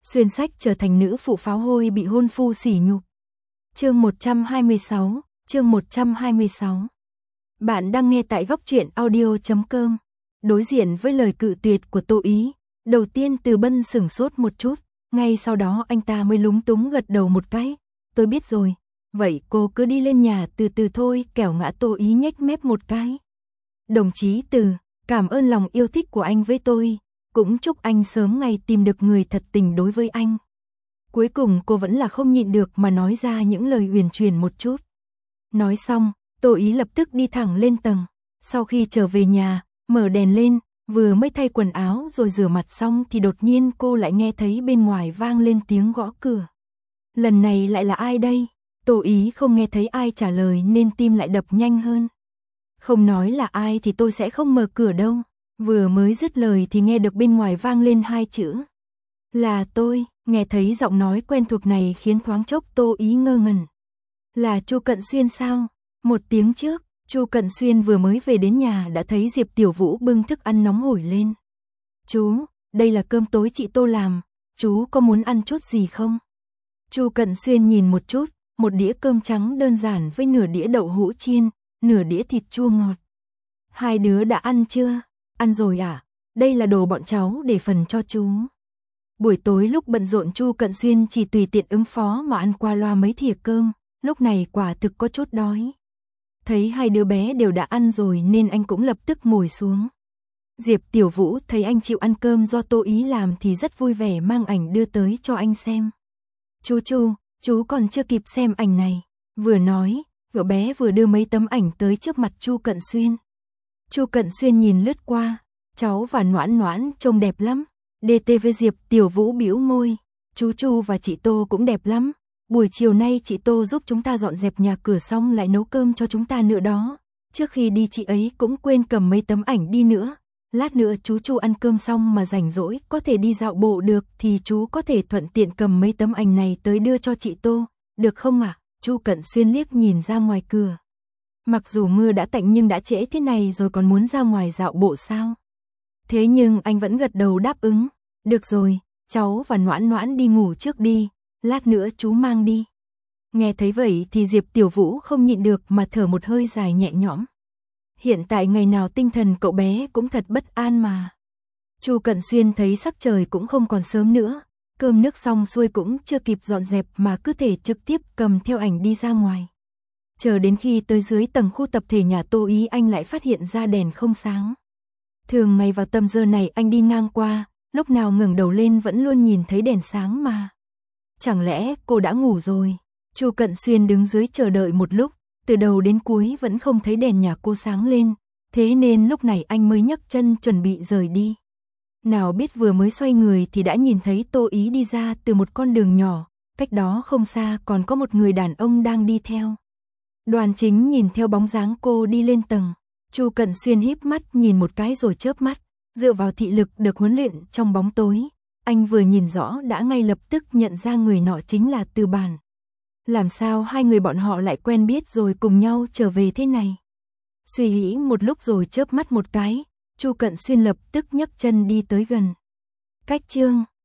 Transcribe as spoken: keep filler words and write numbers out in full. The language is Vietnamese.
xuyên sách trở thành nữ phụ pháo hôi bị hôn phu sỉ nhục. Chương một trăm hai mươi sáu, chương một trăm hai mươi sáu. Bạn đang nghe tại góc truyện audio chấm com. Đối diện với lời cự tuyệt của Tô Ý, đầu tiên Từ Bân sửng sốt một chút, ngay sau đó anh ta mới lúng túng gật đầu một cái. Tôi biết rồi, vậy cô cứ đi lên nhà từ từ thôi, kẻo ngã. Tô Ý nhếch mép một cái. Đồng chí Từ, cảm ơn lòng yêu thích của anh với tôi, cũng chúc anh sớm ngày tìm được người thật tình đối với anh. Cuối cùng cô vẫn là không nhịn được mà nói ra những lời huyền truyền một chút. Nói xong, Tô Ý lập tức đi thẳng lên tầng. Sau khi trở về nhà, mở đèn lên, vừa mới thay quần áo rồi rửa mặt xong thì đột nhiên cô lại nghe thấy bên ngoài vang lên tiếng gõ cửa. Lần này lại là ai đây? Tô Ý không nghe thấy ai trả lời nên tim lại đập nhanh hơn. Không nói là ai thì tôi sẽ không mở cửa đâu. Vừa mới dứt lời thì nghe được bên ngoài vang lên hai chữ. Là tôi. Nghe thấy giọng nói quen thuộc này khiến thoáng chốc Tô Ý ngơ ngẩn. Là Chu Cận Xuyên sao? Một tiếng trước, Chu Cận Xuyên vừa mới về đến nhà đã thấy Diệp Tiểu Vũ bưng thức ăn nóng hổi lên. Chú, đây là cơm tối chị Tô làm, chú có muốn ăn chút gì không? Chu Cận Xuyên nhìn một chút, một đĩa cơm trắng đơn giản với nửa đĩa đậu hũ chiên, nửa đĩa thịt chua ngọt. Hai đứa đã ăn chưa? Ăn rồi à? Đây là đồ bọn cháu để phần cho chú. Buổi tối lúc bận rộn Chu Cận Xuyên chỉ tùy tiện ứng phó mà ăn qua loa mấy thìa cơm, lúc này quả thực có chút đói. Thấy hai đứa bé đều đã ăn rồi nên anh cũng lập tức ngồi xuống. Diệp Tiểu Vũ thấy anh chịu ăn cơm do Tô Ý làm thì rất vui vẻ mang ảnh đưa tới cho anh xem. Chú Chu, chú còn chưa kịp xem ảnh này. Vừa nói, cậu bé vừa đưa mấy tấm ảnh tới trước mặt Chu Cận Xuyên. Chu Cận Xuyên nhìn lướt qua, cháu và Noãn Noãn trông đẹp lắm. đê tê với Diệp Tiểu Vũ bĩu môi, chú Chu và chị Tô cũng đẹp lắm. Buổi chiều nay chị Tô giúp chúng ta dọn dẹp nhà cửa xong lại nấu cơm cho chúng ta nữa đó. Trước khi đi chị ấy cũng quên cầm mấy tấm ảnh đi nữa. Lát nữa chú Chu ăn cơm xong mà rảnh rỗi có thể đi dạo bộ được thì chú có thể thuận tiện cầm mấy tấm ảnh này tới đưa cho chị Tô, được không ạ? À? Chu Cận Xuyên liếc nhìn ra ngoài cửa. Mặc dù mưa đã tạnh nhưng đã trễ thế này rồi còn muốn ra ngoài dạo bộ sao? Thế nhưng anh vẫn gật đầu đáp ứng. Được rồi, cháu và Noãn Noãn đi ngủ trước đi, lát nữa chú mang đi. Nghe thấy vậy thì Diệp Tiểu Vũ không nhịn được mà thở một hơi dài nhẹ nhõm. Hiện tại ngày nào tinh thần cậu bé cũng thật bất an mà. Chu Cận Xuyên thấy sắc trời cũng không còn sớm nữa, cơm nước xong xuôi cũng chưa kịp dọn dẹp mà cứ thể trực tiếp cầm theo ảnh đi ra ngoài. Chờ đến khi tới dưới tầng khu tập thể nhà Tô Ý anh lại phát hiện ra đèn không sáng. Thường ngày vào tầm giờ này anh đi ngang qua, lúc nào ngẩng đầu lên vẫn luôn nhìn thấy đèn sáng mà. Chẳng lẽ cô đã ngủ rồi? Chu Cận Xuyên đứng dưới chờ đợi một lúc, từ đầu đến cuối vẫn không thấy đèn nhà cô sáng lên, thế nên lúc này anh mới nhấc chân chuẩn bị rời đi. Nào biết vừa mới xoay người thì đã nhìn thấy Tô Ý đi ra từ một con đường nhỏ, cách đó không xa còn có một người đàn ông đang đi theo. Đoàn Chính nhìn theo bóng dáng cô đi lên tầng, Chu Cận Xuyên híp mắt nhìn một cái rồi chớp mắt, dựa vào thị lực được huấn luyện trong bóng tối, anh vừa nhìn rõ đã ngay lập tức nhận ra người nọ chính là Từ Bản. Làm sao hai người bọn họ lại quen biết rồi cùng nhau trở về thế này? Suy nghĩ một lúc rồi chớp mắt một cái, Chu Cận Xuyên lập tức nhấc chân đi tới gần. Cách chương